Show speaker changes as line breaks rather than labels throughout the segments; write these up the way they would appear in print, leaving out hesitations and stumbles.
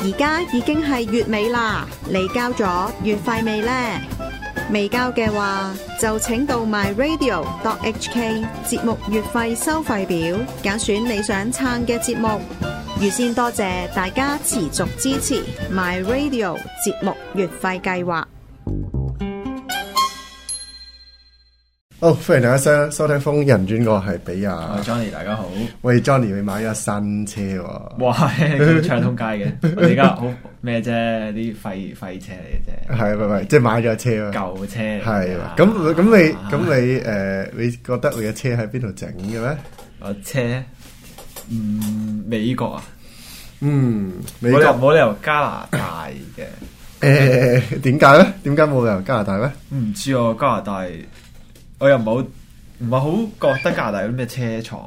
而家已經係月尾啦，你交咗月費未呢？未交嘅話，就請到 myradio.hk 節目月費收費表，揀選你想撐嘅節目。預先多謝大家持續支持 myradio 節目月費計劃。
好，歡迎大家收聽瘋人轉，我係比亞。
我係 Johnny， 大家好。
喂 Johnny，你買咗新車喎？
哇，咁暢通街嘅，我而家好咩啫？啲廢車嚟嘅啫。
係唔即係買咗車啊？
舊車。
係啊。咁你覺得你嘅車喺邊度整嘅咧？
我車，美國啊。
美國
冇理由加拿大嘅。
點解咧？點解冇理由加拿大咧？
唔知啊，加拿大。我又唔係好覺得加拿大有啲咩車廠。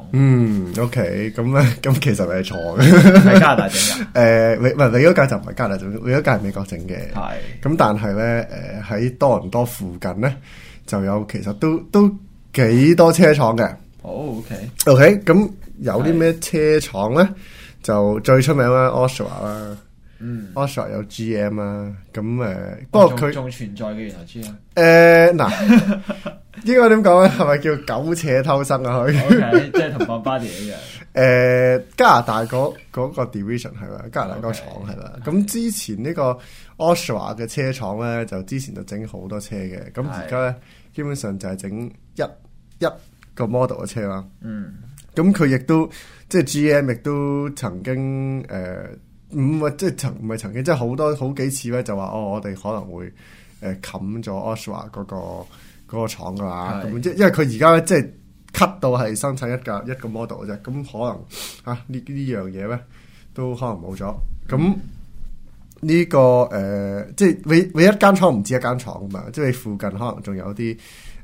OK，咁其實你係錯嘅。
喺加拿大整㗎。
你嗰架就唔係加拿大整，你嗰架係美國整嘅。
係。
咁但係咧，喺多倫多附近咧，就有其實都幾多車廠嘅。OK，咁有啲咩車廠咧？就最出名啦 ，Oshawa 啦。Oshawa 有 GM 啦。咁不過佢
仲存在嘅原來 GM。
嗱。應該點講咧？係咪叫苟且偷生啊？佢
OK， 即係同邦巴迪一樣。
加拿大嗰個 division 係啦，加拿大嗰個廠係啦。咁之前呢個 Oshawa 嘅車廠咧，就之前就整好多車嘅。咁而家咧，基本上就係整一個 model 嘅車啦。咁佢亦都即係 GM 亦都曾經唔係曾經，即係好幾次咧，就話我哋可能會冚咗 Oshawa 嗰個廠噶啦，咁即係因為佢而家咧即係 cut 到係生產一個 model 嘅啫，咁可能呢樣嘢咧都可能冇咗。咁呢個即係你一間廠唔止一間廠噶嘛，即係你附近可能仲有啲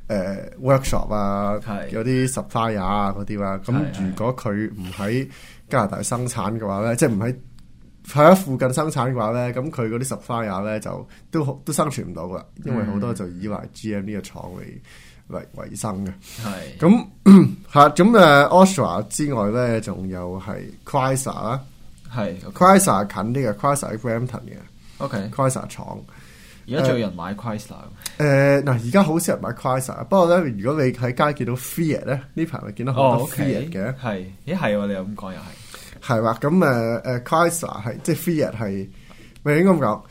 workshop 啊，有啲 supplier 啊嗰啲啦。咁如果佢唔喺加拿大生產嘅話咧，即係唔喺附近生產嘅話咧，咁佢嗰啲 supplier 咧就都生存唔到噶，因為好多就依賴 GM 呢個廠嚟維生嘅。係咁Oshawa 之外咧，仲有係 Chrysler 啦。係 Chrysler 近啲嘅 Chrysler 喺 Brampton 嘅。Chrysler 廠
而家仲有人買 Chrysler。
而家好少人買 Chrysler， 不過咧，如果你喺街見到 Fiat 咧，呢排咪見到好多 Fiat 嘅。係，
係喎，你又咁講又係。
係啦，咁Chrysler 係即係 Fiat 係，咪應該咁講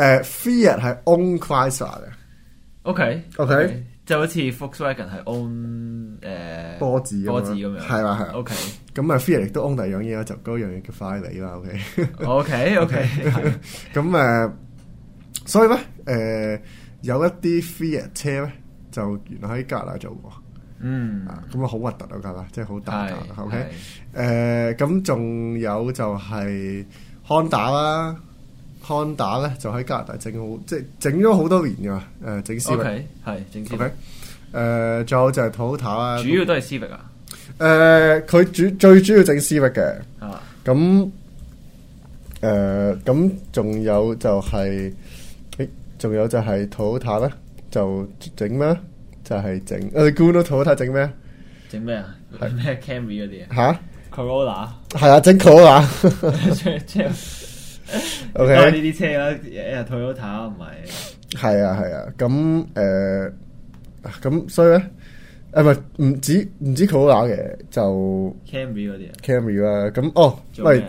Fiat 係 own Chrysler 嘅。OK，
就好似 Volkswagen 係 own
波子咁樣。係啦。OK， 咁Fiat 亦都 own 第二樣嘢啦，就嗰樣嘢叫快利啦。OK， 咁所以咧有一啲 Fiat 車咧，就原來喺加拿大做過。咁好核突啊！架啦，即係好大架。OK，咁仲有就係 Honda 啦，Honda 咧就喺加拿大整好，即係整咗好多年㗎嘛。整 Civic
係整 Civic。
仲有就係 Toyota 啦，
主要都係 Civic 啊。
佢最主要整 Civic 嘅。咁仲有就係Toyota 咧，就整咩？就係整，你估到Toyota整咩？
整咩啊？咩 Camry 嗰啲啊？
吓
Corolla
係啊，整 Corolla。
OK， 都係呢啲車啦，Toyota 唔係。
係啊，咁所以咧，唔止 Corolla 嘅，就
Camry 嗰啲啊。
Camry 啦，咁喂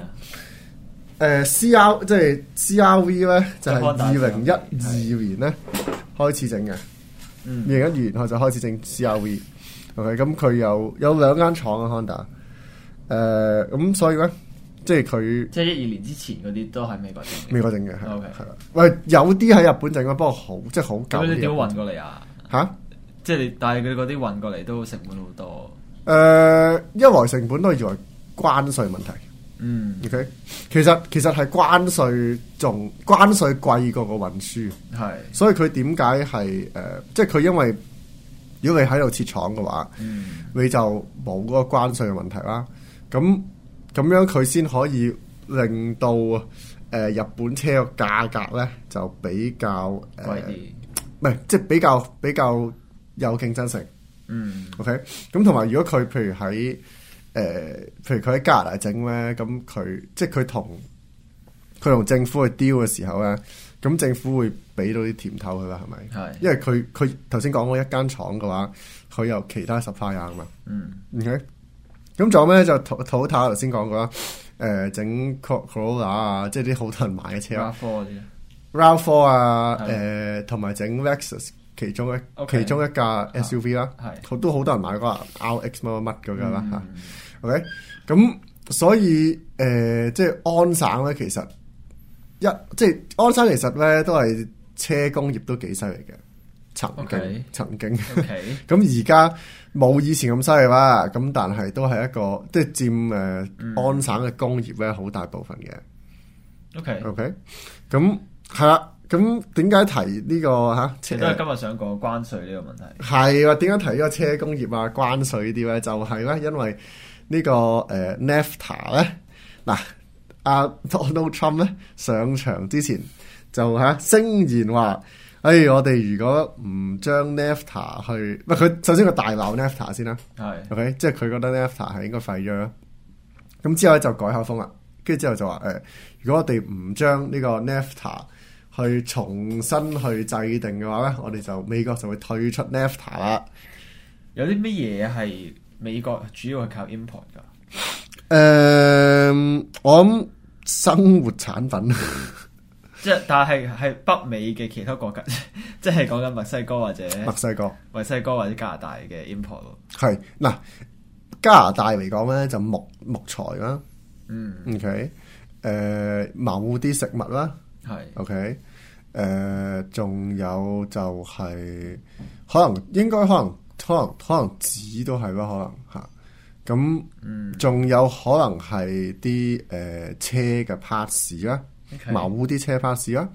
，CR 即係 CRV 咧，就係2012年咧開始整嘅。2012年後就開始整 CRV。OK， 咁佢有兩間廠啊 Honda。咁所以咧，即係佢
即係12年之前嗰啲都係美國整嘅，係啦。
喂，有啲喺日本整啊，不過即係好舊。
咁你點運過嚟啊？
吓？
即係但係佢嗰啲運過嚟都成本好多。
一來成本都係，二來關稅問題。OK， 其實係關稅貴過個運輸。係，所以佢點解係即係佢因為如果你喺度設廠嘅話，你就冇嗰個關稅嘅問題啦。咁樣佢先可以令到日本車嘅價格咧就比較貴啲，唔係即係比較有競爭性。OK， 咁同埋如果佢譬如佢喺加拿大整咧，咁佢即係佢佢同政府去 deal 嘅時候咧，咁政府會俾到啲甜頭佢啦，係咪？
係，
因為佢頭先講嗰一間廠嘅話，佢有其他 supplier 啊嘛。OK，咁仲有咩就Toyota頭先講過啦，整 Corolla 啊，即係啲好多人買嘅車啦。RAV4 啊，同埋整 Lexus 其中一架 SUV 啦，都好多人買嗰個 RX 乜乜嗰個啦嚇。OK，咁所以即係安省咧，其實即係安省其實咧都係車工業都幾犀利嘅，曾經。咁而家冇以前咁犀利啦，咁但係都係一個即係佔安省嘅工業咧好大部分嘅。OK，咁。係啦，咁點解提呢個嚇？
其實都係今日想講關稅呢個問題。
係啊，點解提呢個車工業啊關稅呢啲咧？就係咧，因為呢個NAFTA 咧，嗱阿 Donald Trump 咧上場之前就聲言話，我哋如果唔將 NAFTA 去，佢首先佢大鬧 NAFTA 先啦。係 OK， 即係佢覺得 NAFTA 係應該廢咗啦。咁之後咧就改口風啦，跟住之後就話如果我哋唔將呢個 NAFTA去重新去制定嘅話咧，我哋就美國就會退出 NAFTA 啦。
有啲乜嘢係美國主要係靠 import 㗎？
我諗生活產品，
即係但係北美嘅其他國家，即係講緊墨西哥或者加拿大嘅 import 咯。
係嗱，加拿大嚟講咧就木材啦，OK， 某啲食物啦。係 OK， 仲有就係可能紙都係啦，可能嚇。咁仲有可能係啲車嘅 parts 啦，某啲車 parts 啦。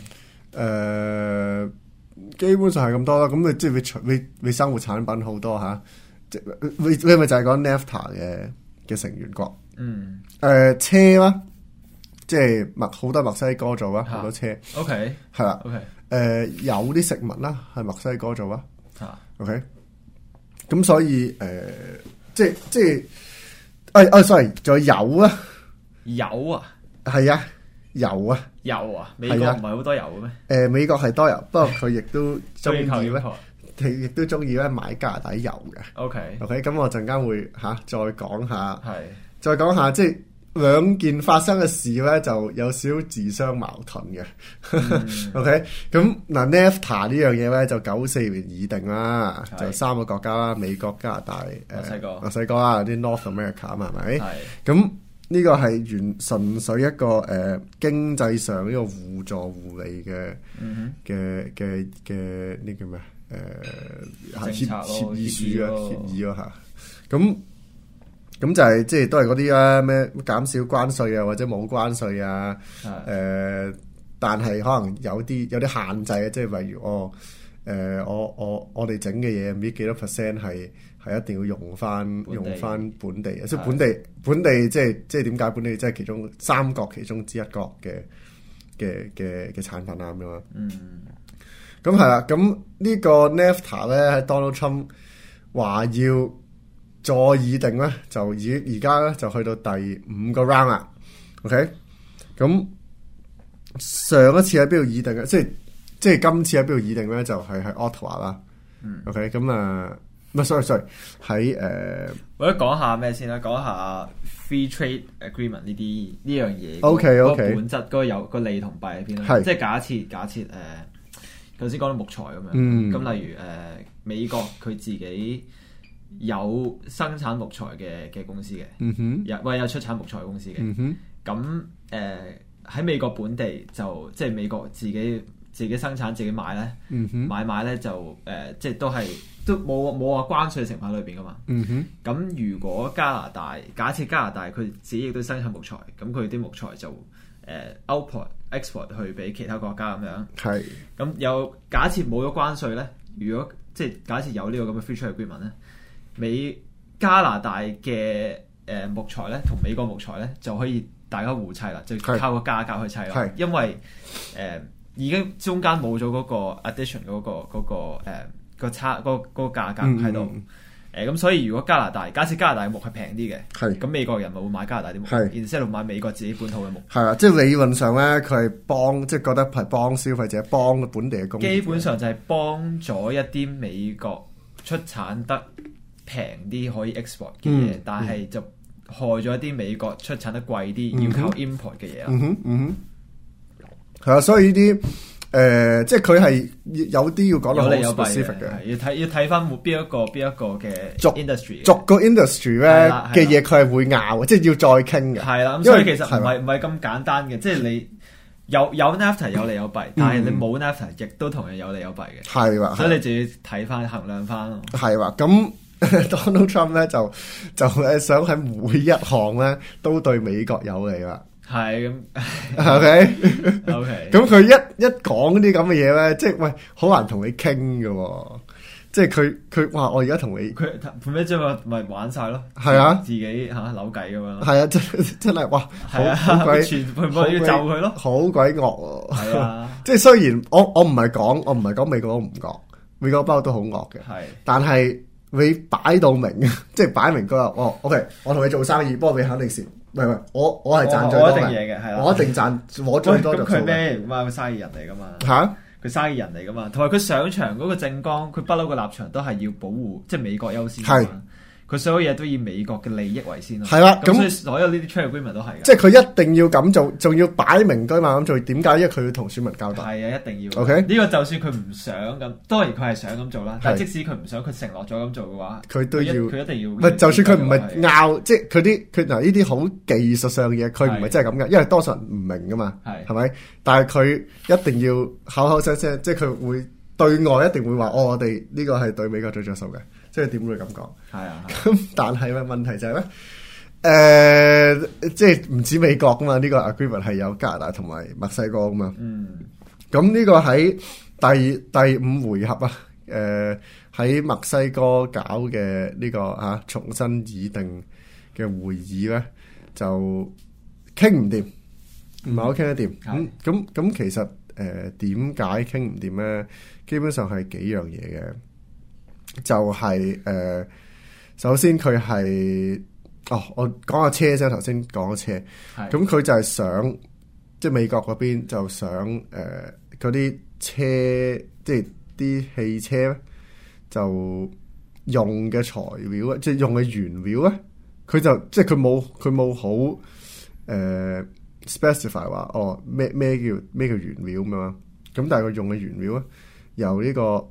係基本上係咁多啦。咁你即係你生活產品好多嚇，即係你咪就係講 NAFTA 嘅成員國。車啦。即係好多墨西哥做啦，好多車。OK， 係啦。OK， 有啲食物啦，係墨西哥做啦。OK， 咁所以即係sorry，仲有油啊，
油啊，
係啊，油啊，
美國唔係好多油嘅咩？
美國係多油，不過佢亦都中意咧，佢亦都中意咧買加拿大油嘅。OK， 咁我陣間會再講下，再講下即係。兩件發生嘅事咧，就有少少自相矛盾嘅。OK， 咁嗱 NAFTA 呢樣嘢咧，就94年擬定啦，就3個國家啦，美國、加拿大、墨西哥啦，啲 North America 啊嘛，係咪？咁呢個係純粹一個經濟上呢個互助互利嘅呢叫咩？協議咯嚇。咁就係即係都係嗰啲啦，咩減少關稅啊，或者冇關稅啊，但係可能有啲限制啊，即係例如我哋整嘅嘢唔知幾多 percent 係一定要用翻本地嘅，即係本地即係點解本地即係其中三國其中之一國嘅產品啊咁樣。咁係啦，咁呢個 NAFTA 咧喺 Donald Trump 話要再擬定咧，就而家咧就去到第5個 round 啦。OK， 咁上一次喺邊度擬定嘅？即係今次喺邊度擬定咧？就係喺 Ottawa 啦。OK， 咁唔係 sorry 喺
或者講下咩先啦？講下 Free Trade Agreement 呢樣嘢。
OK，
個本質嗰個利同弊喺邊咧？即係假設頭先講到木材咁樣。咁例如美國佢自己有生產木材嘅公司嘅，有出產木材公司嘅。咁喺美國本地就即係美國自己生產自己買咧，買賣咧就即係都冇話關稅成分裏邊噶嘛。咁如果假設加拿大佢自己亦都生產木材，咁佢啲木材就export 去俾其他國家咁樣。係。咁有假設冇咗關稅咧，如果即係假設有呢個咁嘅 free trade agreement 咧，加拿大嘅木材咧同美國木材咧就可以大家互砌啦，就靠個價格去砌啦。因為已經中間冇咗嗰個 addition 嗰個價格喺度。 咁所以如果假設加拿大嘅木係平啲嘅，
係
咁美國人咪會買加拿大啲木，
係
然之後買美國自己本土嘅木。
係啊，即係理論上咧，佢係幫即係覺得係幫消費者幫本地嘅工業。
基本上就係幫咗一啲美國出產得平啲可以 export 嘅嘢，但係就害咗一啲美國出產得貴啲要靠 import 嘅嘢啦。
係啊，所以呢啲即係佢係有啲要講到好
有利有弊
specific 嘅，
要睇翻邊一個嘅 industry，
逐個 industry 咧嘅嘢佢係會拗，即係要再傾嘅。
係啦，咁所以其實唔係咁簡單嘅，即係你有 NAFTA 有利有弊，但係你冇 NAFTA 亦都同樣有利有弊嘅。係啦，所以你就要睇翻衡量翻咯。
係啦，咁 Donald Trump 咧就想喺每一項咧都對美國有利啦。係咁 ，OK，咁佢一講啲咁嘅嘢咧，即係喂，好難同你傾嘅，即係佢話我而家同你，佢
咩啫咪玩晒咯，
係啊，
自己扭計咁樣，
係啊，真係哇，好鬼全部要就佢咯，好鬼惡，係啊，即係雖然我唔係講美國都唔惡，美國包都好惡嘅，係，但係你擺到明，即係擺明嗰日，OK，我同你做生意，不過你肯定蝕。唔係，我係賺最多嘅，我一定賺我最多就數嘅。咁佢咩？佢生意人嚟噶嘛？嚇！佢生意人嚟噶嘛？同埋佢上場嗰個政綱，佢不嬲個立場都係要保護，即係美國優先。係。佢所有嘢都以美國嘅利益為先咯。係啦，咁所以所有呢啲 trade agreement 都係。即係佢一定要咁做，仲要擺明居嘛咁做。點解？因為佢要同選民交代。係啊，一定要。OK，呢個就算佢唔想咁，當然佢係想咁做啦。但係即使佢唔想，佢承諾咗咁做嘅話，佢都要，佢一定要。唔係，就算佢唔係拗，即係佢嗱呢啲好技術上嘅嘢，佢唔係真係咁嘅，因為多數人唔明噶嘛。係咪？但係佢一定要口口聲聲，即係佢會對外一定會話：我哋呢個係對美國最着數嘅。即係點會咁講？係啊，咁但係咧問題就係咧，即係唔止美國噶嘛？呢個 agreement 係有加拿大同埋墨西哥噶嘛？咁呢個喺第五回合啊，喺墨西哥搞嘅呢個重新擬定嘅會議咧，就傾唔掂，唔係好傾得掂。咁其實點解傾唔掂咧？基本上係幾樣嘢嘅。就係首先佢係我講下車先，頭先講咗車，咁佢就係想即係美國嗰邊就想嗰啲車，即係啲汽車咧，就用嘅材料啊，即係用嘅原料咧，佢就即係佢冇好specify 話咩叫原料咁樣，咁但係佢用嘅原料咧，由呢個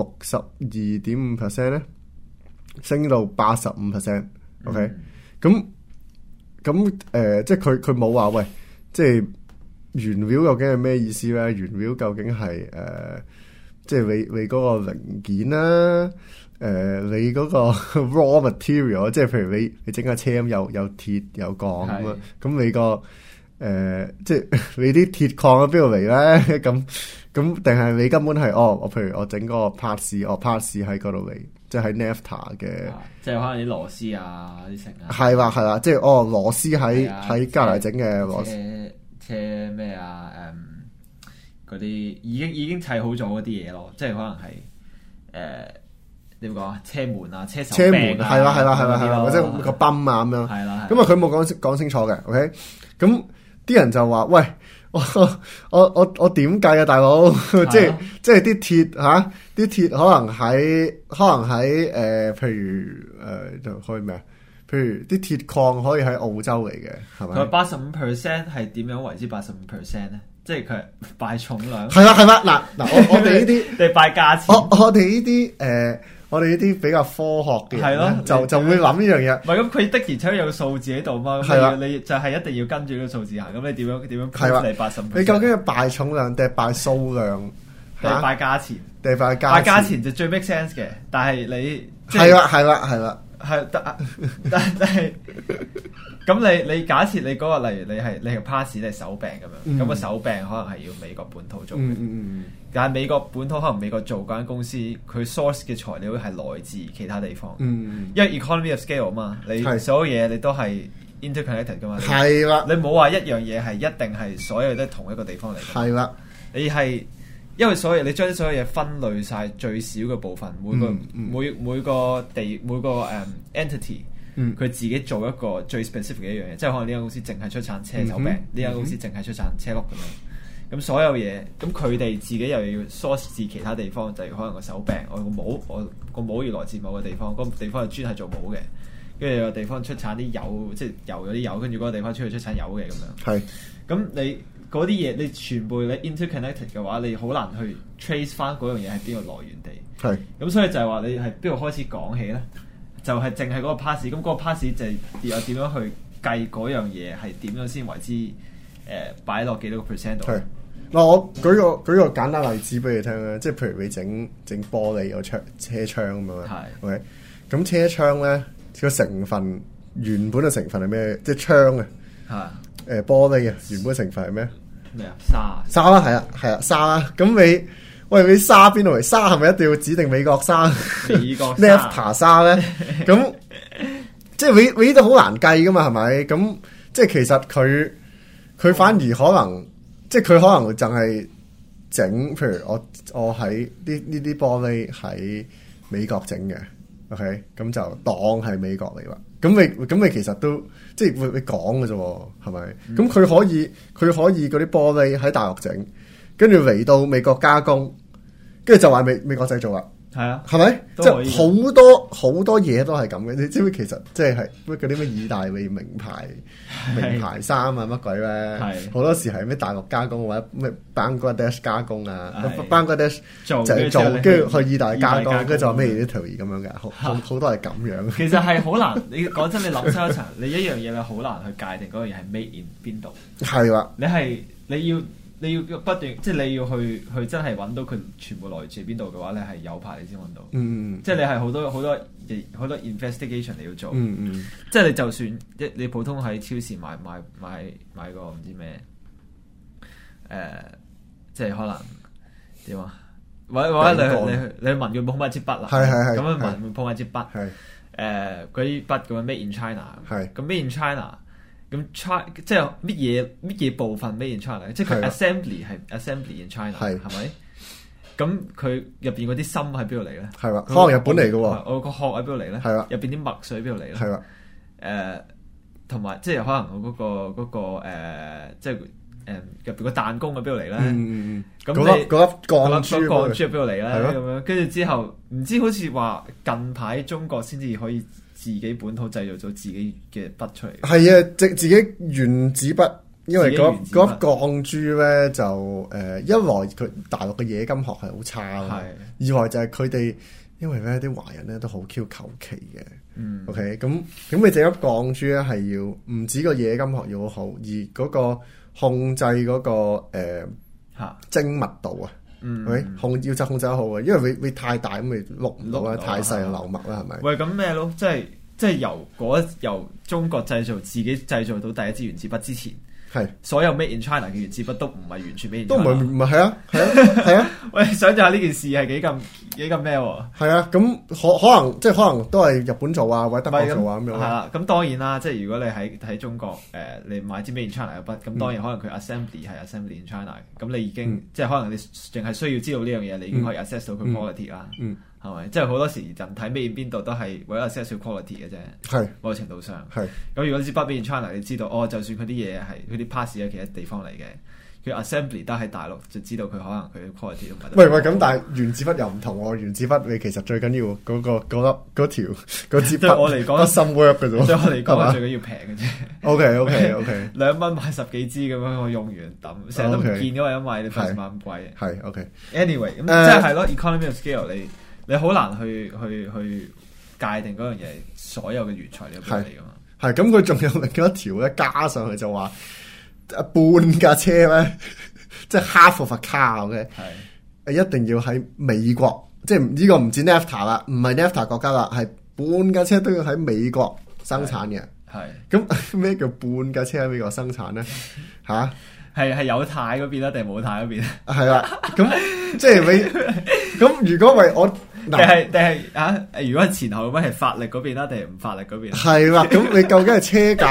62.5% 咧，升到85%。OK，咁即係佢冇話喂，即係原料究竟係咩意思咧？原料究竟係即係你嗰個零件啦，你嗰個 raw material， 即係譬如你整架車咁有鐵有鋼咁啊，咁你個即係你啲鐵礦喺邊度嚟咧？咁定係你根本係我譬如我整嗰個 parts 喺嗰度嚟，即係喺 NAFTA 嘅，
即係可能啲螺絲啊啲成啊，
係啦，即係螺絲喺加拿大整嘅螺絲，
車咩啊嗰啲已經砌好咗嗰啲嘢咯，即係可能係點講啊，車門啊車手柄啊，係啦，或者個泵啊咁樣，係啦，咁啊佢冇講清楚嘅 ，OK， 咁啲人就話喂。我點計啊，大佬？即係啲鐵啲鐵可能喺譬如就可以咩啊？譬如啲鐵礦可以喺澳洲嚟嘅，係咪？佢85% 係點樣為之85% 咧？即係佢擺重量。係啦，嗱，我哋呢啲你擺價錢。
我哋呢啲我哋呢啲比較科學嘅人咧，就會諗呢樣嘢。唔係咁，佢的而且確有個數字喺度嘛。係啦，你就係一定要跟住呢個數字行。咁你點樣計你85%？你究竟係擺重量定係擺數量？定係擺價錢？定係擺價錢？擺價錢就最 make sense 嘅，但係你係啦，但係咁你假設你嗰個例如你係 pass 你係手柄咁樣，咁個手柄可能係要美國本土做嘅。但係美國本土可能美國做嗰間公司，佢 source 嘅材料係來自其他地方。因為 economy of scale 嘛，你所有嘢你都係 interconnected 噶嘛。係啦，你冇話一樣嘢係一定係所有都係同一個地方嚟。係啦，你係
因為所有你將啲所有嘢分類晒最少嘅部分，每個 entity，佢自己做一個最 specific 嘅一樣嘢，即係可能呢間公司淨係出產車手柄，呢間公司淨係出產車轆咁樣。咁所有嘢，咁佢哋自己又要 source 自其他地方，就係可能個手柄，我個帽，我個帽要來自某個地方，嗰個地方係專係做帽嘅。跟住有個地方出產啲油，即係油嗰啲油，跟住嗰個地方出產油嘅咁樣。係。咁你嗰啲嘢，你全部你 interconnected 嘅話，你好難去 trace 翻嗰樣嘢係邊個來源地。係。咁所以就係話你係邊度開始講起咧？就係淨係嗰個 pass。咁嗰個 pass 就係又點樣去計嗰樣嘢係點樣先為之擺落幾多個 percent 度？係。
嗱，我舉個簡單例子俾你聽啦，即係譬如你整玻璃個車窗咁樣。係。OK。咁車窗咧，個成分原本嘅成分係咩？即係窗啊。係。玻璃啊，原本成分係咩？
咩啊？
沙啦，係啊，沙啦。咁你沙邊度嚟？沙係咪一定要指定美國沙？
美國
NAFTA 沙咧？咁即係你呢度好難計噶嘛？係咪？咁即係其實佢反而可能，即係佢可能就係整，譬如我喺呢啲玻璃喺美國整嘅 ，OK， 咁就當係美國嚟啦。咁你其實都即係會講嘅啫，係咪？咁佢可以嗰啲玻璃喺大陸整，跟住嚟到美國加工，跟住就話美國製造啦。係啊，係咪？即係好多嘢都係咁嘅。你知唔知其實即係嗰啲咩意大利名牌衫啊乜鬼咧？好多時係咩大陸加工或者咩 Bangladesh 加工啊 ，Bangladesh 就做，跟住去意大利加工，跟住就話咩 Italy 咁樣嘅，好多係咁樣。
其實係好難，你講真，你諗深一層，你一樣嘢你好難去界定嗰樣嘢係 made in 邊度。係啦，你要不斷，即係你要去真係揾到佢全部來自邊度嘅話，你係有排你先揾到。即係你係好多 investigation 你要做。即係你就算你普通喺超市買個唔知咩即係可能點啊？或者你問佢捧埋支筆啦，咁樣問捧埋支筆，嗰啲筆咁樣 made in China，咁 made in China。咁即係乜嘢部分 made in China？ 即係佢 assembly 係 assembly in China， 係咪？咁佢入邊嗰啲芯喺邊度嚟咧？係啦，可能日本嚟嘅喎。我個殼喺邊度嚟咧？係啦，入邊啲墨水喺邊度嚟咧？係啦。同埋即係可能我嗰個即係入邊個彈弓喺邊度嚟咧？咁嗰粒鋼珠喺邊度嚟咧？咁樣跟住之後，唔知好似話近排中國先至可以自己本土製造咗自己嘅筆出嚟。係啊，自己原子筆，因為嗰粒鋼珠咧就一來佢大陸嘅冶金學係好差啦，二來就係佢哋因為咧啲華人咧都好 Q 求其嘅。OK， 咁你整粒鋼珠咧係要唔止個冶金學要好，而嗰個控制嗰個精密度啊。要控制得好嘅，因為你太大咁咪碌唔到啦，太細流墨啦，係咪？喂，咁咩咯？即係由中國自己製造到第一支原子筆之前，係所有 made in China 嘅原子筆都唔係完全 made in China，都唔係係啊！喂，想象下呢件事係幾咁咩喎？係啊，咁可能都係日本做啊，或者德國做啊咁樣。係啦，咁當然啦，即係如果你喺中國你買支 made in China 嘅筆，咁當然可能佢 assembly 係 assembly in China，咁你已經即係可能你淨係需要知道呢樣嘢，你已經可以 assess 到佢 quality 啦。係咪？即係好多時人睇 made in 邊度都係為咗 assess 少 quality 嘅啫。係某個程度上。係咁，如果支筆 made in China，你知道就算佢啲嘢係佢啲 pass 喺其他地方嚟嘅。佢 assembly 都喺大陸，就知道佢可能佢 quality 都唔係。喂，咁但係原子筆又唔同喎，原子筆你其實最緊要嗰支筆。對我嚟講，心 work 嘅啫。對我嚟講，最緊要平嘅啫。OK。2蚊買10幾支咁樣，我用完抌，成日都唔見嘅嘛，因為你費事買咁貴。係 OK。Anyway，咁即係咯 ，economy of scale，你好難去界定嗰樣嘢所有嘅原材料嚟㗎嘛。係咁，佢仲有另一條咧，加上去就話。半架車咧，即係 half of a car 嘅，一定要喺美國，即係呢個唔止 NAFTA 啦，唔係 NAFTA 國家啦，係半架車都要喺美國生產嘅。係咁咩叫半架車喺美國生產咧？吓係有軚嗰邊啦，定係冇軚嗰邊？係啦，咁即係你咁如果為我定係如果係前後咁樣係發力嗰邊啦，定係唔發力嗰邊？係啦，咁你究竟係車架？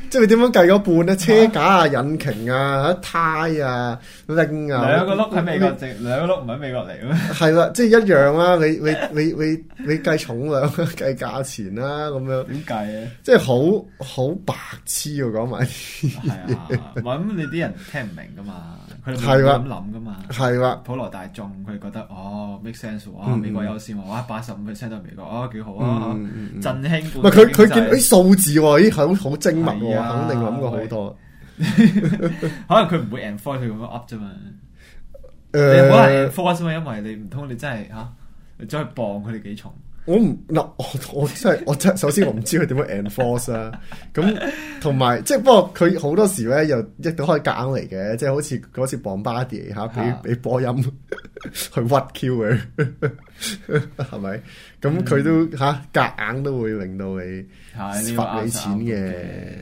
即係佢點樣計嗰半咧？車架啊、引擎啊、胎啊、拎啊，
兩個轆喺美國整，兩個轆唔喺美國嚟咩？
係啦，即係一樣啦。你計重量、計價錢啦，咁樣
點計啊？
即係好白痴喎，講埋啲
係啊，咁你啲人聽唔明噶嘛？佢哋唔咁諗噶嘛？
係啦，
普羅大眾佢哋覺得make sense 喎，美國優先喎，哇85%都係美國，幾好啊，振興本地經濟。唔係佢見啲數字喎，好精密喎，肯定諗過好多。可能佢唔會 enforce 佢咁樣 up 啫嘛。你可能 enforce 嘛，因為你唔通你真係你走去磅佢哋幾重？
我真係首先我唔知佢點樣 enforce 啦。咁同埋即係不過佢好多時咧又亦都可以夾硬嚟嘅，即係好似嗰次磅巴迪俾波音去屈 Q 佢，係咪？咁佢都夾硬都會令到你罰你錢嘅，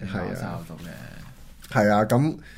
係啊，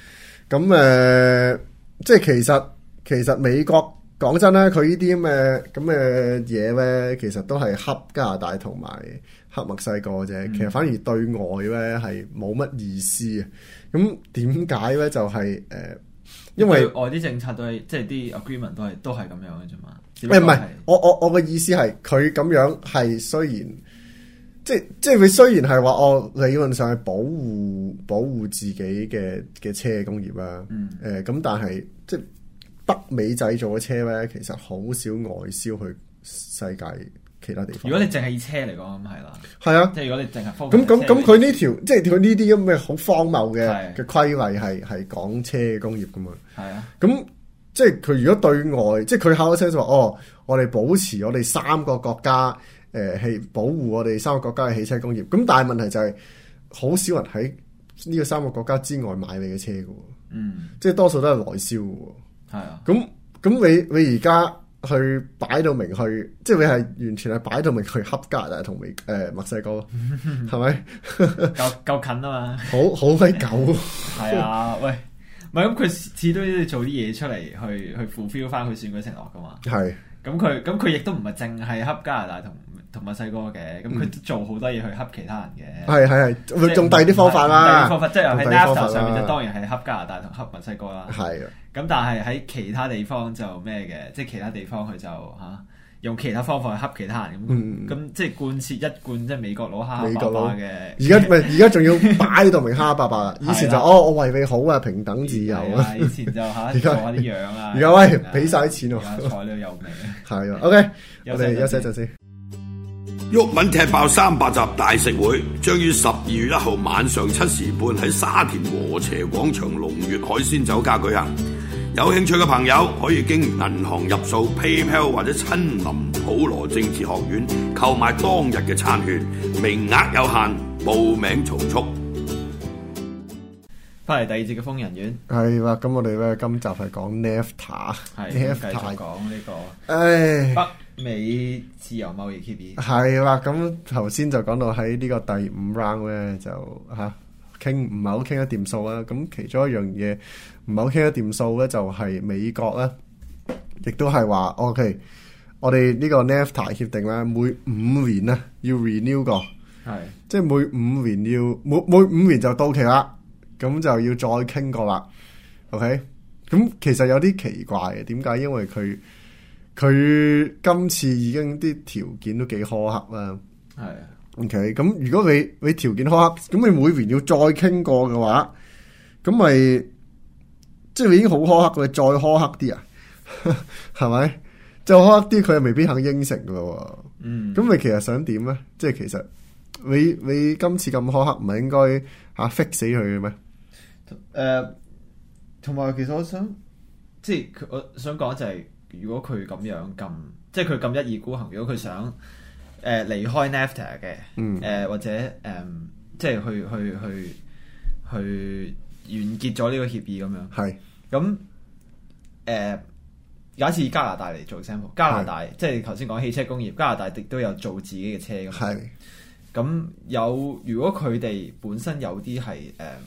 咁即係其實美國。講真啦，佢呢啲咁嘅嘢咧，其實都係恰加拿大同埋恰墨西哥啫。其實反而對外咧係冇乜意思啊。咁點解咧？就係因為
外啲政策都係即係啲 agreement 都係咁樣嘅啫嘛。
唔係，我嘅意思係佢咁樣係雖然即係佢雖然係話理論上係保護自己嘅車工業啦。咁但係即係。北美製造嘅車咧，其實好少外銷去世界其他地方。如果你淨係以車嚟講，咁係啦。係啊，即係如果你淨係咁佢呢條即係佢呢啲咁嘅好荒謬嘅規例係講車嘅工業噶嘛。係啊。咁即係佢如果對外，即係佢考咗車就話我哋保持我哋3個國家保護我哋3個國家嘅汽車工業。咁但係問題就係好少人喺呢個3個國家之外買你嘅車噶。即係多數都係內銷嘅。係啊，咁你而家去擺到明去，即係你係完全係擺到明去恰加拿大同墨西哥，係咪？夠近啊嘛，好鬼狗。係啊，喂，唔係咁佢始終都要做啲嘢出嚟去fulfill翻佢選舉承諾噶嘛。係，咁佢亦都唔係淨係恰加拿大同墨西哥嘅，咁佢都做好多嘢去恰其他人嘅。係，會用第二啲方法啦。第二啲方法即係喺 NAFTA 上面就當然係恰加拿大同恰墨西哥啦。係啊。咁但係喺其他地方就咩嘅，即係其他地方佢就用其他方法去恰其他人咁，即係貫徹一貫即係美國佬蝦蝦霸霸嘅。而家仲要擺到明蝦蝦霸霸啦。以前就我為你好啊，平等自由啊。以前就做下啲樣啊。而家喂俾晒啲錢喎。而家菜都有味。係啊 ，OK， 我哋休息一陣先。
毓民踢爆300集大食會將於12月1號晚上7時半喺沙田禾輋廣場龍悅海鮮酒家舉行。有興趣嘅朋友可以經銀行入數 PayPal 或者親臨普羅政治學院購買當日嘅餐券，名額有限，報名從速。
翻嚟第二節嘅瘋人院
係啦，咁我哋咧今集係講 NAFTA，
繼續講呢個北美自由貿易協議。係啦，咁頭先就講到喺呢個第5 round 咧就傾唔係好傾得掂數啦。咁其中一樣嘢唔係好傾得掂數咧，就係美國咧，亦都係話 OK， 我哋呢個 NAFTA 協定咧，每5年咧要 renew 過，即係每5年要每5年就到期啦，咁就要再傾過啦。OK， 咁其實有啲奇怪嘅，點解？因為佢今次已經啲條件都幾苛刻啦。係。OK， 咁如果你條件苛刻，咁你每年要再傾過嘅話，咁咪即係你已經好苛刻，佢再苛刻啲啊？係咪？再苛刻啲，佢又未必肯應承噶咯。咁你其實想點咧？即係其實你今次咁苛刻，唔係應該fix 死佢嘅咩？ 同埋其實我想講就係，如果佢咁樣咁，即係佢咁一意孤行，如果佢想離開 NAFTA 嘅，或者即係去完結咗呢個協議咁樣。係。咁有一次加拿大嚟做 example， 加拿大即係頭先講汽車工業，加拿大亦都有做自己嘅車咁。係。咁如果佢哋本身有啲係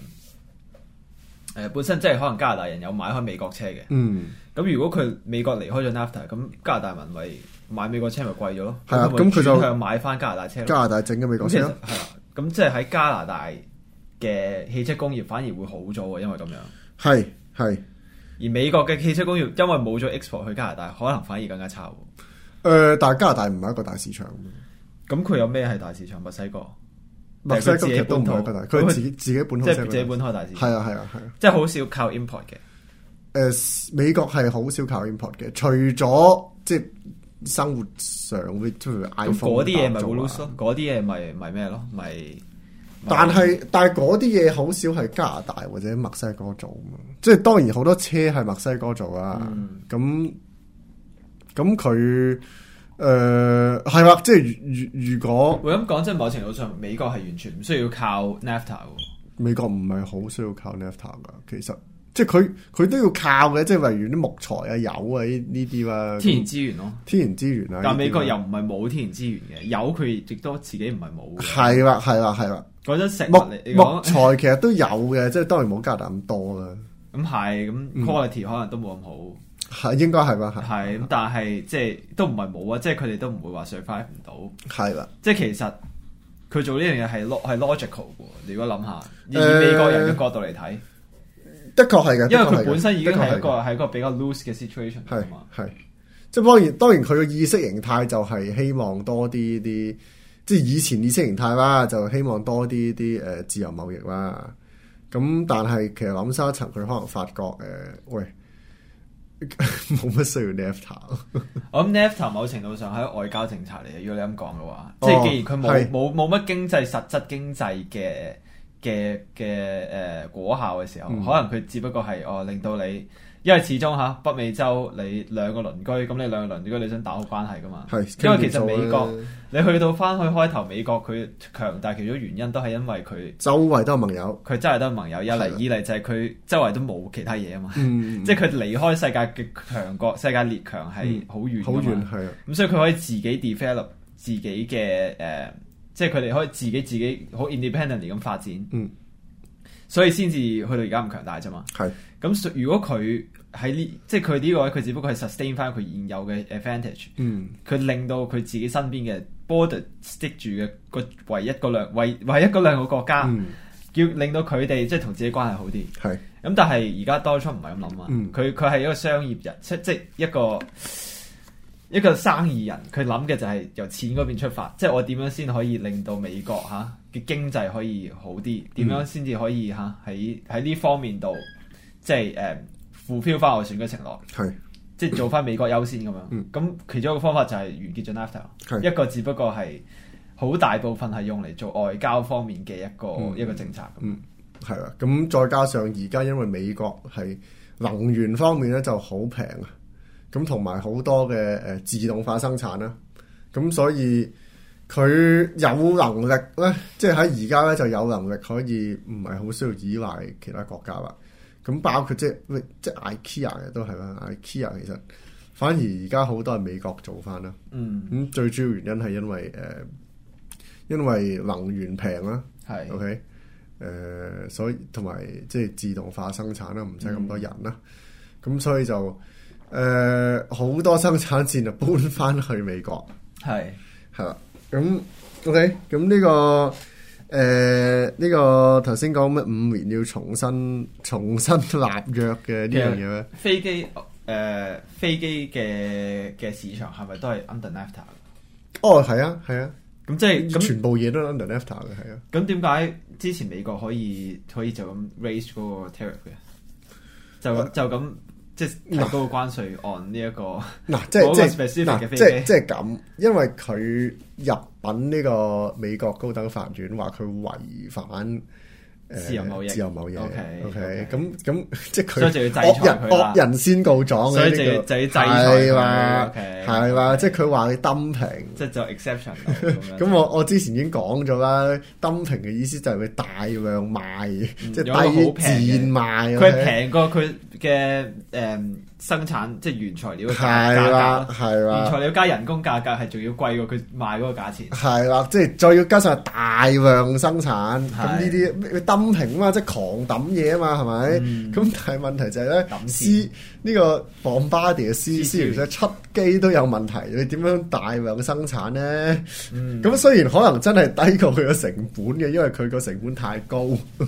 本身即係可能加拿大人有買開美國車嘅。咁如果佢美國離開咗 NAFTA， 咁加拿大民咪買美國車咪貴咗咯？係啊，咁佢就向買翻加拿大車，加拿大整嘅美國車。係啦，咁即係喺加拿大嘅汽車工業反而會好咗喎，因為咁樣。
係。
而美國嘅汽車工業因為冇咗 export 去加拿大，可能反而更加差喎。
但係加拿大唔係一個大市場。
咁佢有咩係大市場？墨西哥。
墨西哥其實都唔係一個大，佢自己本土，
即係自己本土大市場。
係啊，
即係好少靠 import
嘅。美國係好少靠 import 嘅，除咗即係生活上會譬如 iPhone
嗰啲嘢咪會 lose 咯，嗰啲嘢咪咩咯，咪。
但係嗰啲嘢好少係加拿大或者墨西哥做嘛，即係當然好多車係墨西哥做啦。咁佢係啦，即係如果
會咁講，即係某程度上美國係完全唔需要靠 NAFTA 喎。
美國唔係好需要靠 NAFTA 噶，其實即係佢都要靠嘅，即係例如啲木材啊、油啊呢啲啦，
天然資源咯，
天然資源啊。
但美國又唔係冇天然資源嘅，油佢亦都自己唔係冇嘅。
係啦。
嗰陣食木
材其實都有嘅，即係當然冇加拿大咁多啦。
咁quality 可能都冇咁好，
係應該係吧？
係咁，但係即係都唔係冇啊，即係佢哋都唔會話 survive 唔到。
係啦，
即係其實佢做呢樣嘢係 logical 嘅。你如果諗下，以美國人嘅角度嚟睇，
的確係嘅，
因為佢本身已經係一個比較 loose 嘅 situation 啊嘛。
係即係當然佢嘅意識形態就係希望多啲。即係以前意識形態啦，就希望多啲自由貿易啦。咁但係其實諗深一層，佢可能發覺喂，冇乜需要 NAFTA。
我諗 NAFTA 某程度上係外交政策嚟嘅，如果你咁講嘅話，即係既然佢冇乜經濟實質經濟嘅果效嘅時候，可能佢只不過係令到你。因為始終北美洲你兩個鄰居，咁你兩個鄰居你想打好關係噶嘛？因為其實美國你去到翻去開頭，美國佢強大其中原因都係因為佢
周圍都係盟友，
佢周圍都係盟友。二嚟就係佢周圍都冇其他嘢啊嘛。即係佢離開世界嘅強國、世界列強係好遠㗎嘛。好遠係啊。咁所以佢可以自己 develop 自己嘅即係佢哋可以自己好 independently 咁發展。所以先至去到而家咁強大啫嘛。咁如果佢喺呢，即係佢呢個位，佢只不過係 sustain 翻佢現有嘅 advantage。佢令到佢自己身邊嘅 border stick 住嘅個唯一嗰兩個國家，要令到佢哋即係同自己關係好啲。咁但係而家 Donald Trump唔係咁諗啊。佢係一個商業人，即係一個生意人。佢諗嘅就係由錢嗰邊出發，即係我點樣先可以令到美國嘅經濟可以好啲？點樣先至可以喺呢方面度？即係fulfill 翻我選舉承諾，即係做翻美國優先咁樣。咁其中一個方法就係完結咗 NAFTA，一個只不過係好大部分係用嚟做外交方面嘅一個政策。
係啦，咁再加上而家因為美國係能源方面咧就好平啊，咁同埋好多嘅自動化生產啦，咁所以佢有能力咧，即係喺而家咧就有能力可以唔係好需要依賴其他國家啦。咁包括即係 IKEA 嘅都係啦 ，IKEA 其實反而而家好多係美國做翻啦。咁最主要原因係因為能源平啦。OK，所以同埋即係自動化生產啦，唔使咁多人啦。咁所以就好多生產線就搬翻去美國。係啦。咁 OK，咁呢個頭先講咩5年要重新立約嘅呢樣嘢咧？
飛機嘅市場係咪都係 under NAFTA？
係啊。
咁即係
全部嘢都 under NAFTA 嘅，係啊。
咁點解之前美國可以就咁 raise 嗰個 tariff 嘅？就咁即係提高關稅按呢一個
即係咁，因為佢入稟呢個美國高等法院話佢違反
自由貿易。
OK，咁即係佢
所以就要制裁佢啦。
惡人先告狀，
所以就要制裁佢啦。
係嘛，即係佢話佢 dumping，
即係就 exception
咁我之前已經講咗啦，dumping 嘅意思就係佢大量賣，即係低賤賣。
佢平過佢嘅生產即係原材料嘅價格。
係啦，
原材料加人工價格係仲要貴過佢賣嗰個價錢。
係啦，即係再要加上大量生產，咁呢啲 dumping 啊嘛，即係狂抌嘢啊嘛，係咪？咁但係問題就係咧，呢個 Bombardier 嘅 C-Series 咧出機都有問題，你點樣大量生產咧？咁雖然可能真係低過佢個成本嘅，因為佢個成本太高。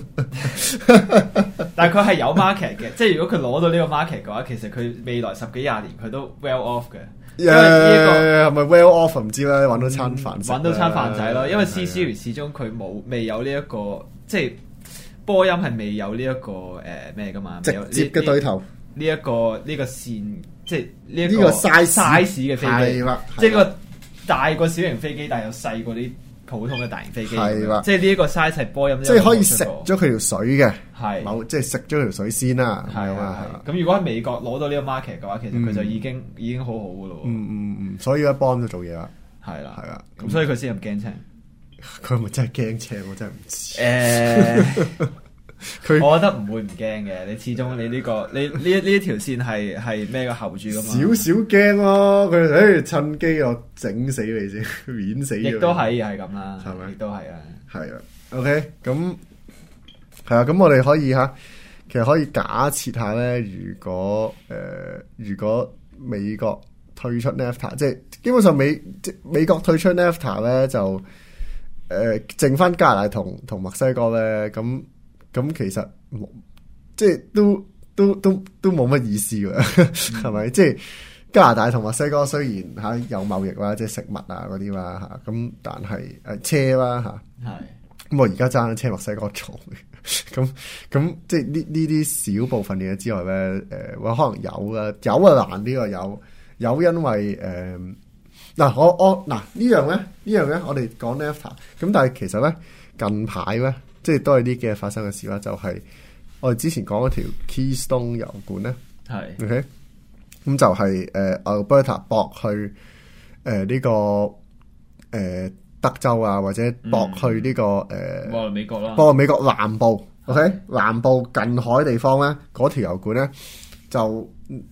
但係佢係有 market 嘅，即係如果佢攞到呢個 market 嘅話，其實佢未來10幾20年佢都 well off 嘅。
係咪 well off 唔知啦，揾到餐飯食，
揾到餐飯仔咯。因為 C-Series 始終佢未有呢一個，即係波音係未有呢一個咩噶嘛，
直接嘅對頭。
呢個線，即係呢個 size 嘅飛機，即係個大過小型飛機，但係又細過啲普通嘅大型飛機。係啦，即係呢一個 size 係波音，
即係可以食咗佢條水嘅。
係，
即係食咗條水先啦。係啊，
咁如果喺美國攞到呢個 market 嘅話，其實佢就已經好好噶咯。
所以而家幫咗做嘢啦。
係啦，咁所以佢先咁驚青。
佢咪真係驚青？我真係唔知。
我覺得唔會唔驚嘅，你始終你呢條線係咩個後住噶嘛？
少少驚咯，佢趁機我整死你先，碾死。亦
都係咁啦，
係咪？
亦都係啊，
係啊。OK， 咁係啊，咁我哋可以其實可以假設下咧，如果美國退出 NAFTA， 即係基本上美國退出 NAFTA 咧，就剩翻加拿大同墨西哥咧，咁其實即係都冇乜意思㗎，係咪？即係加拿大同墨西哥雖然有貿易啦，即係食物啊嗰啲啦嚇，咁但係車啦嚇，咁我而家爭車墨西哥做嘅，咁即係呢啲小部分嘢之外咧，可能有啦，有啊難啲啊有因為我呢樣咧，我哋講 NAFTA， 咁但係其實咧近排咧。即係都係呢幾日發生嘅事啦，就係我哋之前講嗰條 Keystone 油管咧，係 OK，咁就係Alberta 駁去呢個德州啊，或者駁去呢個
美國啦，
駁美國南部 OK， 南部近海地方咧，嗰條油管咧就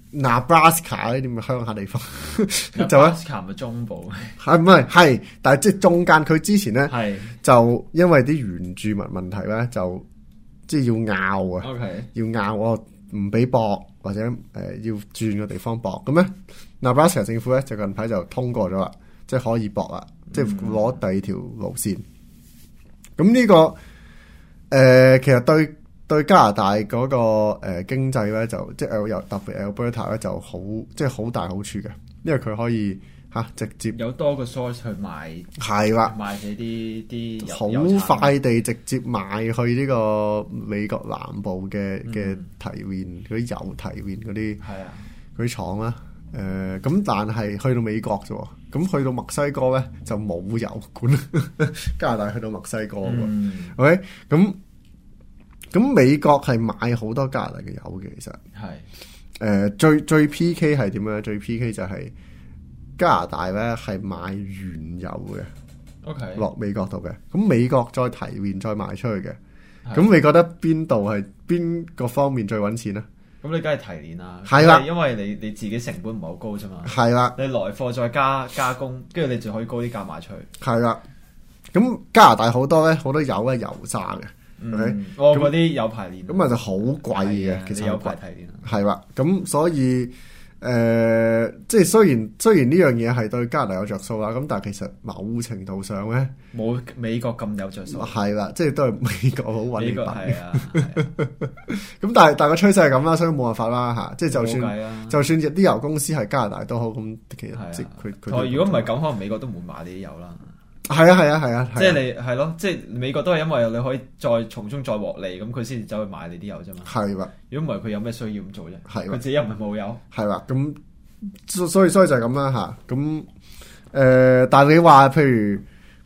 Nebraska 呢啲咁嘅鄉下地方
，Nebraska 咪中部
係唔係？但係即係中間佢之前咧就因為啲原住民問題咧，就即係要拗啊，要拗我唔俾駁或者要轉個地方駁咁咧。Nebraska 政府咧就近排就通過咗啦，即係可以駁啦，即係攞第二條路線。咁呢個其實對加拿大嗰個經濟咧，就即係有特別 Alberta 咧就好，即係好大好處嘅，因為佢可以直接
有多個 source 去賣，
係啦，
賣俾啲
好快地直接賣去呢個美國南部嘅提煉嗰啲油提煉嗰啲嗰啲廠啦。咁但係去到美國啫，咁去到墨西哥咧就冇油管，加拿大去到墨西哥喎。OK，咁美國係買好多加拿大嘅油嘅，其實係最 PK 係點樣？最 PK 就係加拿大咧係買原油嘅，OK 落美國度嘅，咁美國再提煉再賣出去嘅，咁你覺得邊度係邊個方面最揾錢咧？
咁你梗係提煉啦，
係啦，
因為你自己成本唔係好高啫嘛，
係啦，
你來貨再加工，跟住你就可以高啲價賣出去，
係啦。咁加拿大好多油係油渣嘅。
我嗰啲有排練，
咁啊就好貴嘅，其實
有排提練
係啦。咁所以即係雖然呢樣嘢係對加拿大有着數啦，咁但係其實某程度上咧，
冇美國咁有着數。
係啦，即係都係美國好穩定。
係啊，
咁但係個趨勢係咁啦，所以冇辦法啦嚇。即係就算啲油公司係加拿大都好，咁其實即係佢。
如果唔係咁，可能美國都唔會買呢啲油啦。
係啊，
即係你係咯，即係美國都係因為你可以再從中再獲利，咁佢先至走去買你啲油啫嘛。係啦，如果唔係佢有咩需要咁做啫？係佢自己又唔係冇油。係啦，咁所以就係咁啦嚇。咁但係你話譬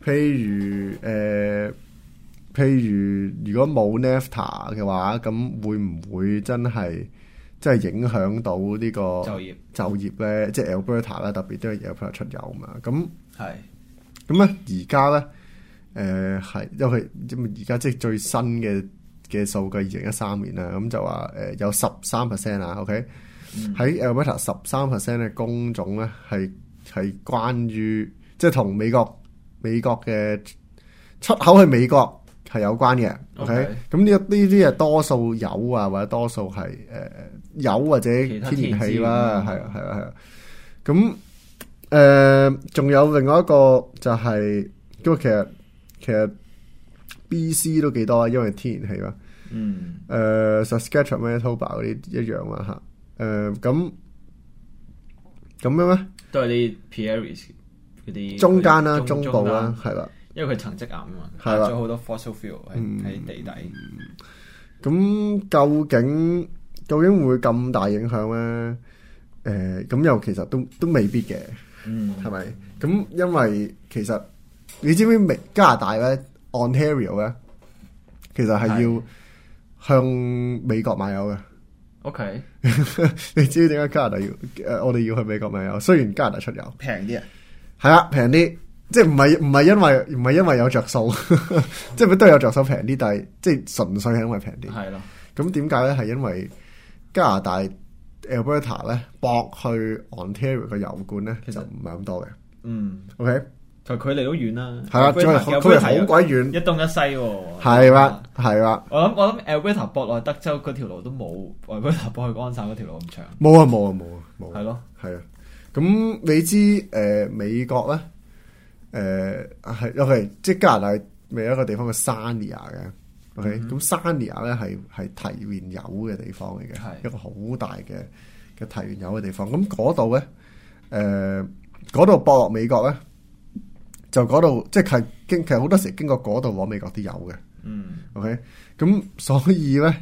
如如果冇 NAFTA 嘅話，咁會唔會真係影響到呢個就業咧？即係 Alberta 啦，特別都係 Alberta 出油嘛。咁係。咁咧，而家咧，係因為而家即係最新嘅數據，2013年啦，咁就話有13%啊 ，OK，喺 Alberta 13% 嘅工種咧係關於即係同美國嘅出口去美國
係有關嘅。OK，咁呢啲係多數油啊，或者多數係油或者天然氣啦，係啊。咁仲有另外一個就係嗰個其實 BC 都幾多啊，因為天然氣啦。Saskatchewan、Manitoba 嗰啲一樣啦嚇。咁樣咩？
都係啲 Prairies 嗰啲
中間啦，中部啦，係啦。
因為佢層積岩啊嘛，
係啦，
咗好多 fossil fuel 喺地底。
咁究竟會咁大影響咧？咁又其實都未必嘅，係咪？咁因為其實你知唔知加拿大咧 Ontario 咧，其實係要向美國買油嘅。
OK，
你知唔知點解加拿大我哋要去美國買油？雖然加拿大出油
平啲啊，
係啊，平啲。即係唔係因為有着數，即係都有着數平啲，但係即係純粹係因為平啲。係咯。咁點解咧？係因為加拿大 Alberta 咧駁去 Ontario 嘅油管咧，其實唔係咁多嘅。OK，
就距離都遠啦。
係啦，佢係好鬼遠，
一東一西喎。
係啦。我
諗 Alberta 駁落去德州嗰條路都冇 Alberta 駁去安省嗰條路咁長。
冇啊。
係咯。
係啊。咁你知美國咧？係 OK， 即係加拿大咪有一個地方叫 Sarnia 嘅 ，OK，咁 Sarnia 咧係提煉油嘅地方嚟嘅，一個好大嘅提煉油嘅地方。咁嗰度咧，嗰度駁落美國咧，就嗰度即係其實好多時經過嗰度攞美國啲油嘅，OK，咁所以咧，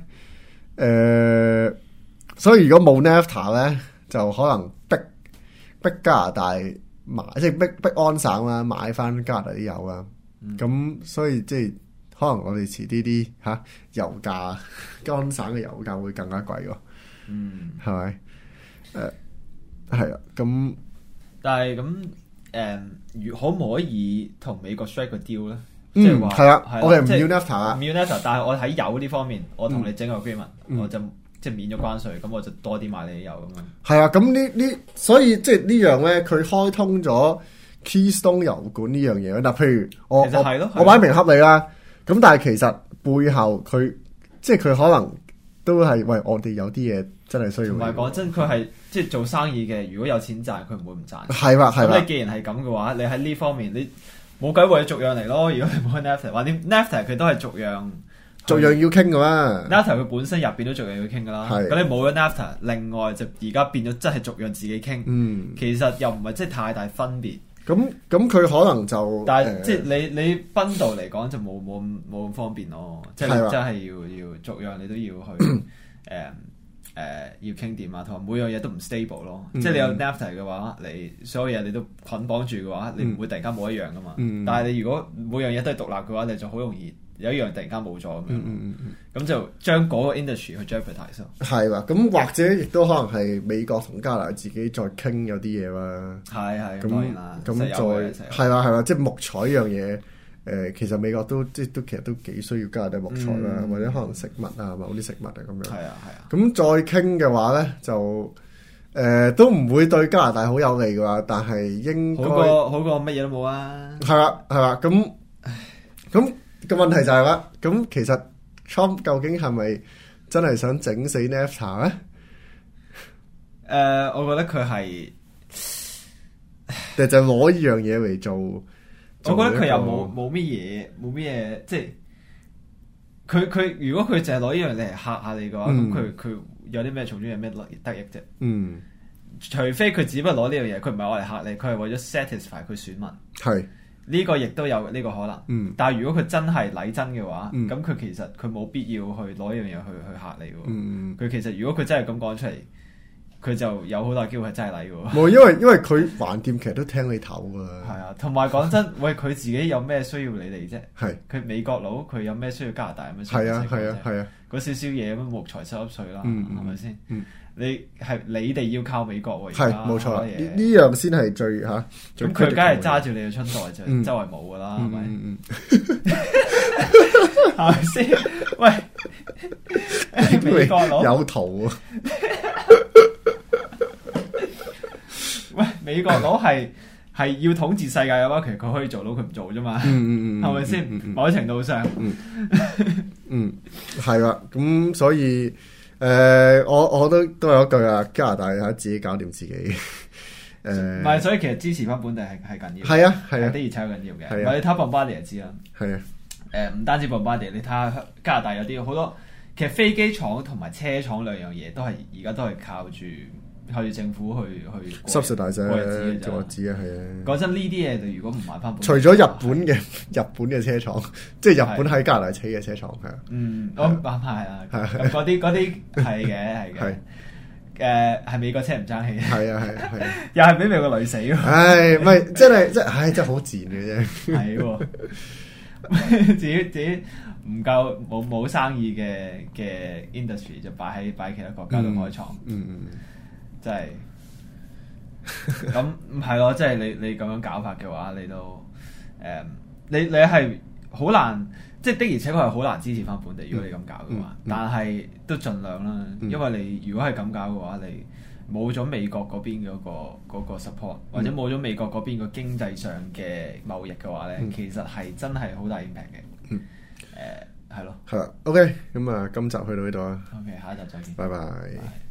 所以如果冇 NAFTA 咧，就可能逼加拿大。即係逼安省啦，買翻加拿大啲油啦。咁所以即係可能我哋遲啲油價，安省嘅油價會更加貴喎。係咪？係啊。咁
但係咁可唔可以同美國 strike 個 deal 咧？即係話
係啊，我哋唔要 NAFTA 啊，
唔要 NAFTA，但係我喺油呢方面，我同你整個 agreement，我就。即係免咗關稅，咁我就多啲買你油咁樣。係
啊，咁所以即係呢樣咧，佢開通咗 Keystone 油管呢樣嘢。嗱，譬如我擺明恰你啦，咁但係其實背後佢即係佢可能都係喂我哋有啲嘢真係需要。唔係
講真，佢係即係做生意嘅，如果有錢賺，佢唔會唔賺。
係啦。
咁你既然係咁嘅話，你喺呢方面你冇計為逐樣嚟咯。如果你冇 NAFTA，或者 NAFTA 佢都係逐樣
要傾噶嘛
？NAFTA 佢本身入邊都逐樣要傾噶啦。咁你冇咗 NAFTA，另外就而家變咗真係逐樣自己傾。其實又唔係即係太大分別。
咁佢可能就，
但係即係你bundle嚟講就冇咁方便咯。即係真係要逐樣你都要去要傾掂啊，同埋每樣嘢都唔 stable 咯。即係你有 NAFTA 嘅話，你所有嘢你都捆綁住嘅話，你唔會突然間冇一樣噶嘛。但係你如果每樣嘢都係獨立嘅話，你就好容易。有一樣突然間冇咗咁樣，咁就將嗰個 industry 去 jeopardize 咯。
係啦，咁或者亦都可能係美國同加拿大自己再傾有啲嘢啦。
係，咁當然啦。
咁再係啦，即係木材呢樣嘢，其實美國都其實都幾需要加拿大木材啦，或者可能食物啊，某啲食物啊咁樣。
係啊。
咁再傾嘅話咧，就都唔會對加拿大好有利嘅話，但係應該
好過乜嘢都冇啊。
係啦，咁。個問題就係啦，咁其實 Trump 究竟係咪真係想整死 NAFTA 咧？
我覺得佢係，
就攞呢樣嘢嚟做。
我覺得佢又冇乜嘢，即係佢如果佢淨係攞呢樣嚟嚇下你嘅話，咁佢有啲咩從中有咩得益啫？除非佢只不過攞呢樣嘢，佢唔係攞嚟嚇你，佢係為咗 satisfy 佢選民。係。呢個亦都有呢個可能，但係如果佢真係禮真嘅話，咁佢其實佢冇必要去攞一樣嘢去嚇你喎。佢其實如果佢真係咁講出嚟，佢就有好大機會係真係禮嘅喎。冇，
因為佢橫掂其實都聽你頭㗎。係
啊，同埋講真，喂，佢自己有咩需要你哋啫？係佢美國佬，佢有咩需要加拿大有咩需要？係啊，嗰少少嘢咁木材收粒稅啦，係咪先？你哋要靠美國喎，
係冇錯，呢樣先係最嚇。
咁佢梗係揸住你嘅春袋就周圍冇噶啦，係咪？係咪先？喂，美國佬
有圖啊！
喂，美國佬係係要統治世界嘅話，其實佢可以做到，佢唔做啫嘛，係咪先？某程度上，
係啦。咁所以我都有一句啊，加拿大係自己搞掂自己。
唔係，所以其實支持翻本地係緊要。
係啊，的而
且確緊要嘅。唔係你睇 Bombardier 就知啦。係啊。唔單止 Bombardier，你睇下加拿大有啲好多，其實飛機廠同埋車廠兩樣嘢都係而家都係靠住政府去
濕碎大隻做紙啊，係啊。
講真，呢啲嘢如果唔買翻，
除咗日本嘅車廠，即係日本喺加拿大起嘅車廠係啊。
我係啊，咁嗰啲係嘅。係美國車唔爭氣，係啊，又係俾美國累死喎。
唔係真係好賤嘅啫。
係喎，自己唔夠冇生意嘅 industry 就擺其他國家度開廠，真係咁係咯。即係你咁樣搞法嘅話，你都你係好難。即係的而且確係好難支持翻本地，如果你咁搞嘅話，但係都盡量啦。因為你如果係咁搞嘅話，你冇咗美國嗰邊嗰個 support，或者冇咗美國嗰邊個經濟上嘅貿易嘅話咧，其實係真係好大 impact 嘅。係咯。
係啦，OK，咁啊，今集去到呢度啊。
OK，下一集再見。
拜拜。